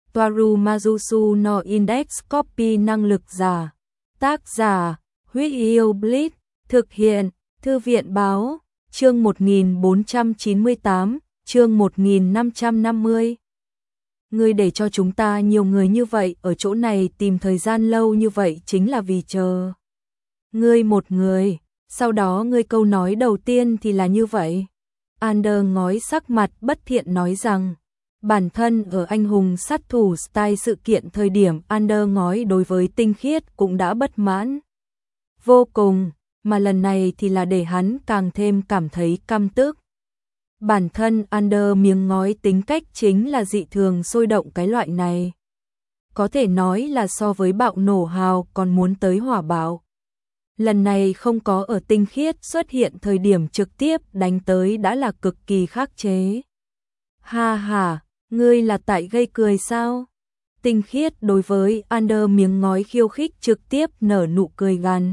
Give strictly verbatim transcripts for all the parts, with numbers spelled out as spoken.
Toaru Majusu no Index Copy năng lực giả. Tác giả, Huyết Yêu Blitz, thực hiện, Thư viện báo, chương một nghìn bốn trăm chín mươi tám, chương một nghìn năm trăm năm mươi. Ngươi để cho chúng ta nhiều người như vậy ở chỗ này tìm thời gian lâu như vậy chính là vì chờ ngươi một người, sau đó ngươi câu nói đầu tiên thì là như vậy. Ander ngói sắc mặt bất thiện nói rằng, bản thân ở anh hùng sát thủ style sự kiện thời điểm Ander ngói đối với Tinh Khiết cũng đã bất mãn vô cùng, mà lần này thì là để hắn càng thêm cảm thấy căm tức. Bản thân Ander miếng ngói tính cách chính là dị thường sôi động cái loại này. Có thể nói là so với bạo nổ hào còn muốn tới hỏa bạo. Lần này không có ở Tinh Khiết xuất hiện thời điểm trực tiếp đánh tới đã là cực kỳ khắc chế. Ha ha, ngươi là tại gây cười sao? Tinh Khiết đối với Ander miếng ngói khiêu khích trực tiếp nở nụ cười gằn.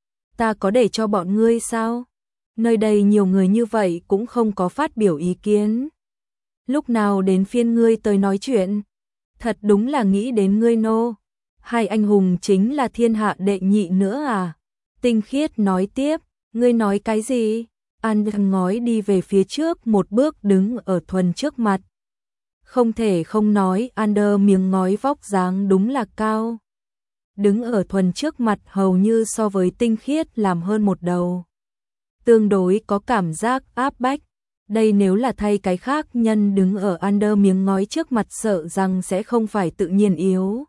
Ta có để cho bọn ngươi sao? Nơi đây nhiều người như vậy cũng không có phát biểu ý kiến. Lúc nào đến phiên ngươi tới nói chuyện? Thật đúng là nghĩ đến ngươi nô. Hai anh hùng chính là thiên hạ đệ nhị nữa à? Tinh Khiết nói tiếp, ngươi nói cái gì? Ander ngói đi về phía trước một bước đứng ở Thuần trước mặt. Không thể không nói Ander miếng ngói vóc dáng đúng là cao. Đứng ở Thuần trước mặt hầu như so với Tinh Khiết làm hơn một đầu. Tương đối có cảm giác áp bách. Đây nếu là thay cái khác nhân đứng ở Ander miếng ngói trước mặt sợ rằng sẽ không phải tự nhiên yếu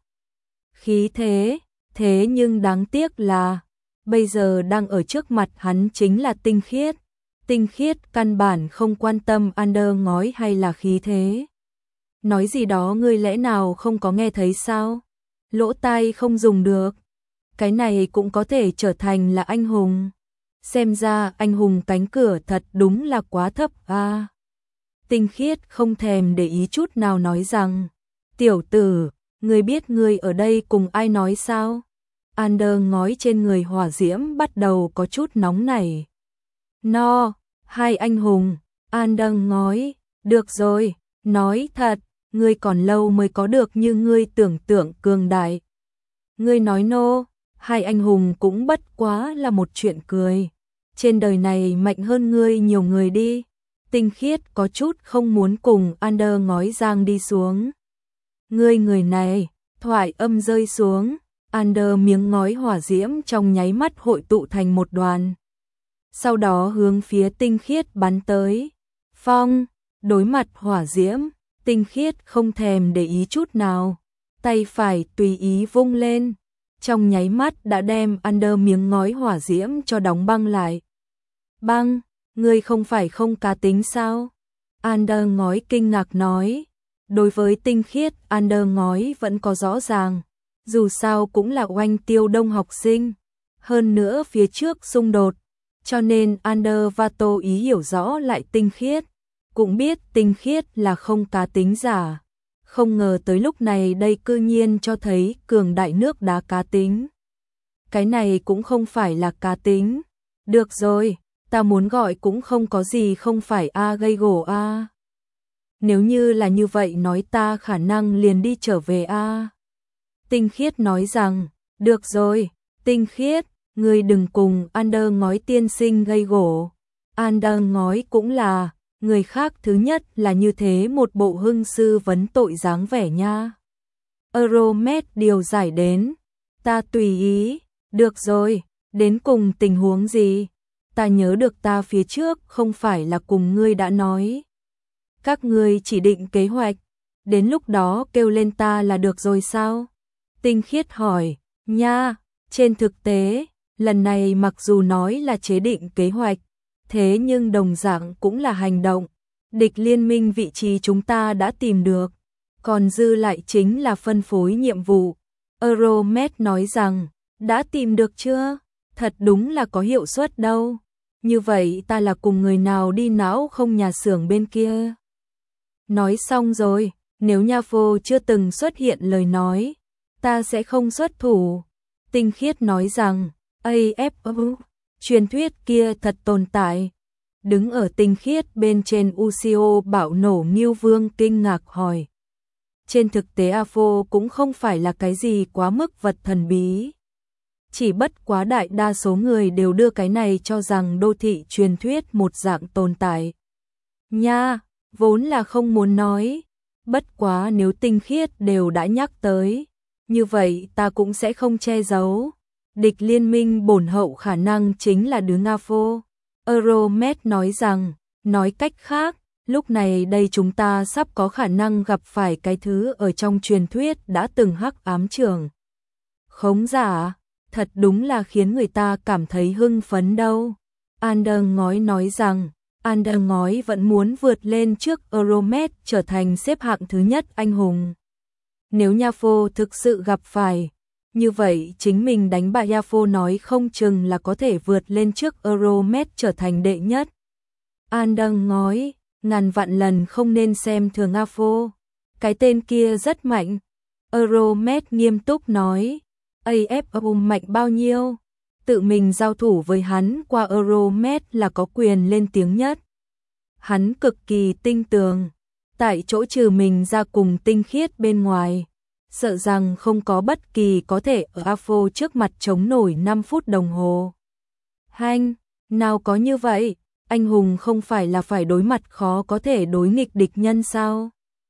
khí thế, thế nhưng đáng tiếc là bây giờ đang ở trước mặt hắn chính là Tinh Khiết. Tinh Khiết căn bản không quan tâm Ander ngói hay là khí thế. Nói gì đó ngươi lẽ nào không có nghe thấy sao? Lỗ tai không dùng được. Cái này cũng có thể trở thành là anh hùng. Xem ra anh hùng cánh cửa thật đúng là quá thấp à. Tinh Khiết không thèm để ý chút nào nói rằng, tiểu tử, ngươi biết ngươi ở đây cùng ai nói sao? Ander ngói trên người hỏa diễm bắt đầu có chút nóng nảy. No, hai anh hùng, Ander ngói, được rồi, nói thật, ngươi còn lâu mới có được như ngươi tưởng tượng cường đại. Ngươi nói nô, hai anh hùng cũng bất quá là một chuyện cười. Trên đời này mạnh hơn ngươi nhiều người đi. Tinh Khiết có chút không muốn cùng Ander ngói giang đi xuống. Ngươi người này, thoại âm rơi xuống. Ander miếng ngói hỏa diễm trong nháy mắt hội tụ thành một đoàn. Sau đó hướng phía Tinh Khiết bắn tới. Phong, đối mặt hỏa diễm, Tinh Khiết không thèm để ý chút nào. Tay phải tùy ý vung lên. Trong nháy mắt đã đem Ander miếng ngói hỏa diễm cho đóng băng lại. Băng, ngươi không phải không cá tính sao? Ander ngói kinh ngạc nói. Đối với Tinh Khiết, Ander ngói vẫn có rõ ràng. Dù sao cũng là oanh tiêu đông học sinh. Hơn nữa phía trước xung đột. Cho nên Ander và Tô Ý hiểu rõ lại Tinh Khiết. Cũng biết Tinh Khiết là không cá tính giả. Không ngờ tới lúc này đây cư nhiên cho thấy cường đại nước đá cá tính. Cái này cũng không phải là cá tính. Được rồi, ta muốn gọi cũng không có gì không phải a gây gổ a. Nếu như là như vậy nói ta khả năng liền đi trở về a. Tinh Khiết nói rằng, được rồi, Tinh Khiết, ngươi đừng cùng Ander ngói tiên sinh gây gổ. Ander ngói cũng là, người khác thứ nhất là như thế một bộ hưng sư vấn tội dáng vẻ nha. Euromed điều giải đến, ta tùy ý, được rồi, đến cùng tình huống gì? Ta nhớ được ta phía trước không phải là cùng ngươi đã nói. Các ngươi chỉ định kế hoạch, đến lúc đó kêu lên ta là được rồi sao? Tinh Khiết hỏi, nha, trên thực tế, lần này mặc dù nói là chế định kế hoạch, thế nhưng đồng dạng cũng là hành động. Địch liên minh vị trí chúng ta đã tìm được, còn dư lại chính là phân phối nhiệm vụ. Euromed nói rằng, đã tìm được chưa? Thật đúng là có hiệu suất đâu. Như vậy ta là cùng người nào đi não không nhà xưởng bên kia? Nói xong rồi, nếu Nha Phô chưa từng xuất hiện lời nói, ta sẽ không xuất thủ. Tinh Khiết nói rằng, a ép u, truyền thuyết kia thật tồn tại. Đứng ở Tinh Khiết bên trên u xê o bạo nổ Ngưu Vương kinh ngạc hỏi. Trên thực tế a ép o cũng không phải là cái gì quá mức vật thần bí. Chỉ bất quá đại đa số người đều đưa cái này cho rằng đô thị truyền thuyết một dạng tồn tại. Nha, vốn là không muốn nói. Bất quá nếu Tinh Khiết đều đã nhắc tới, như vậy ta cũng sẽ không che giấu. Địch liên minh bổn hậu khả năng chính là đứng a ép o. Euromed nói rằng, nói cách khác, lúc này đây chúng ta sắp có khả năng gặp phải cái thứ ở trong truyền thuyết đã từng hắc ám trưởng khống giả, thật đúng là khiến người ta cảm thấy hưng phấn đâu. Ander ngói nói rằng, Ander ngói vẫn muốn vượt lên trước Euromed trở thành xếp hạng thứ nhất anh hùng. Nếu Nha Phô thực sự gặp phải, như vậy chính mình đánh bại Nha Phô nói không chừng là có thể vượt lên trước Euromed trở thành đệ nhất. Ander ngói, ngàn vạn lần không nên xem thường a ép o. Cái tên kia rất mạnh. Euromed nghiêm túc nói, a ép o mạnh bao nhiêu? Tự mình giao thủ với hắn qua Euromed là có quyền lên tiếng nhất. Hắn cực kỳ tinh tường, tại chỗ trừ mình ra cùng Tinh Khiết bên ngoài, sợ rằng không có bất kỳ có thể ở a ép o trước mặt chống nổi năm phút đồng hồ. Hanh, nào có như vậy, anh hùng không phải là phải đối mặt khó có thể đối nghịch địch nhân sao?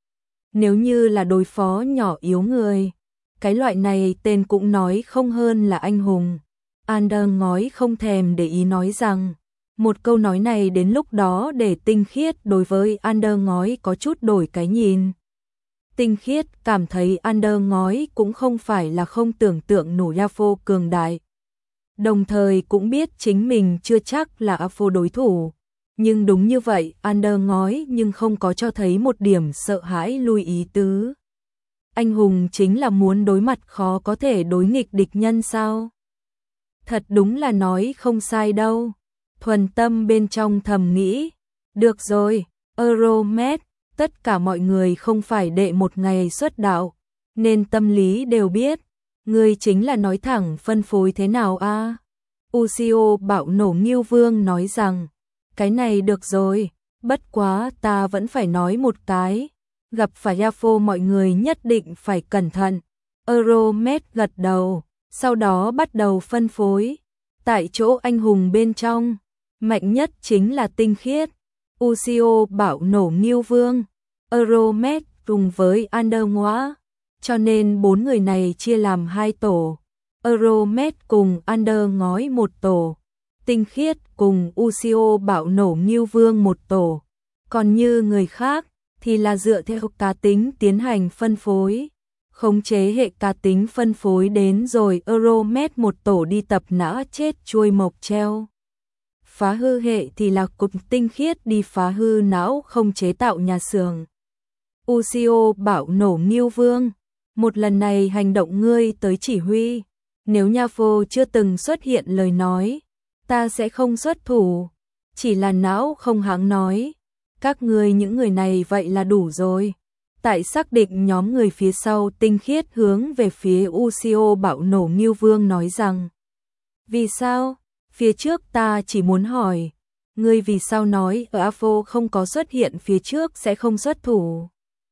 Nếu như là đối phó nhỏ yếu người, cái loại này tên cũng nói không hơn là anh hùng. Ander ngói không thèm để ý nói rằng, một câu nói này đến lúc đó để Tinh Khiết đối với Ander ngói có chút đổi cái nhìn. Tinh Khiết cảm thấy Ander ngói cũng không phải là không tưởng tượng nổi a ép o cường đại. Đồng thời cũng biết chính mình chưa chắc là a ép o đối thủ. Nhưng đúng như vậy, Ander ngói nhưng không có cho thấy một điểm sợ hãi lui ý tứ. Anh hùng chính là muốn đối mặt khó có thể đối nghịch địch nhân sao? Thật đúng là nói không sai đâu. Thuần tâm bên trong thầm nghĩ, được rồi, Euromed, tất cả mọi người không phải đệ một ngày xuất đạo, nên tâm lý đều biết, người chính là nói thẳng phân phối thế nào a? À? Ucio bạo nổ Ngưu Vương nói rằng, cái này được rồi, bất quá ta vẫn phải nói một cái, gặp phải a ép o mọi người nhất định phải cẩn thận. Euromed gật đầu, sau đó bắt đầu phân phối. Tại chỗ anh hùng bên trong, mạnh nhất chính là Tinh Khiết, Ucio bạo nổ Ngưu Vương, Euromed cùng với Ander ngóa, cho nên bốn người này chia làm hai tổ. Euromed cùng Ander ngói một tổ, Tinh Khiết cùng Ucio bạo nổ Ngưu Vương một tổ. Còn như người khác thì là dựa theo cá tính tiến hành phân phối. Khống chế hệ cá tính phân phối đến rồi Euromed một tổ đi tập nã chết chuôi mộc treo. Phá hư hệ thì là cục Tinh Khiết đi phá hư não không chế tạo nhà xưởng. Ucio bạo nổ Ngưu Vương, một lần này hành động ngươi tới chỉ huy, nếu Nha Phô chưa từng xuất hiện lời nói, ta sẽ không xuất thủ, chỉ là não không hãng nói, các ngươi những người này vậy là đủ rồi. Tại xác định nhóm người phía sau, Tinh Khiết hướng về phía Ucio bạo nổ Ngưu Vương nói rằng, vì sao? Phía trước ta chỉ muốn hỏi, ngươi vì sao nói ở a ép o không có xuất hiện phía trước sẽ không xuất thủ?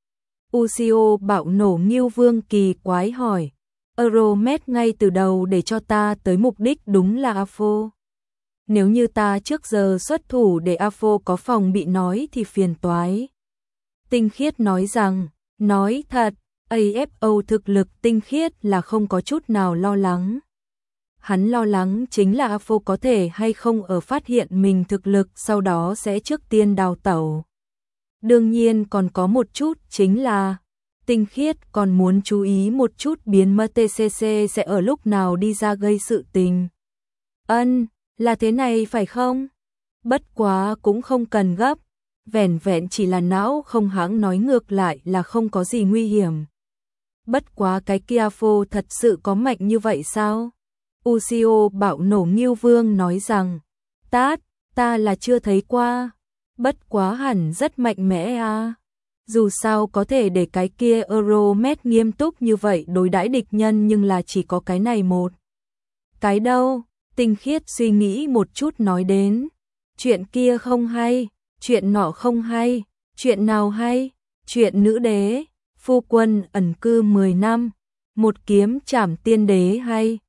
Ucio bạo nổ Ngưu Vương kỳ quái hỏi, Euromed ngay từ đầu để cho ta tới mục đích đúng là a ép o. Nếu như ta trước giờ xuất thủ để a ép o có phòng bị nói thì phiền toái. Tinh Khiết nói rằng, nói thật, a ép o thực lực Tinh Khiết là không có chút nào lo lắng. Hắn lo lắng chính là a ép o có thể hay không ở phát hiện mình thực lực sau đó sẽ trước tiên đào tẩu. Đương nhiên còn có một chút chính là Tinh Khiết còn muốn chú ý một chút biến mất tê xê xê sẽ ở lúc nào đi ra gây sự tình. Ân, là thế này phải không? Bất quá cũng không cần gấp, vẻn vẹn chỉ là não không hãng nói ngược lại là không có gì nguy hiểm. Bất quá cái kia a ép o thật sự có mạnh như vậy sao? Ucio bạo nổ Ngưu Vương nói rằng, tát, ta là chưa thấy qua, bất quá hẳn rất mạnh mẽ à. Dù sao có thể để cái kia Euromed nghiêm túc như vậy đối đãi địch nhân nhưng là chỉ có cái này một. Cái đâu? Tinh Khiết suy nghĩ một chút nói đến, chuyện kia không hay, chuyện nọ không hay, chuyện nào hay, chuyện nữ đế, Phu quân ẩn cư mười năm, một kiếm trảm tiên đế hay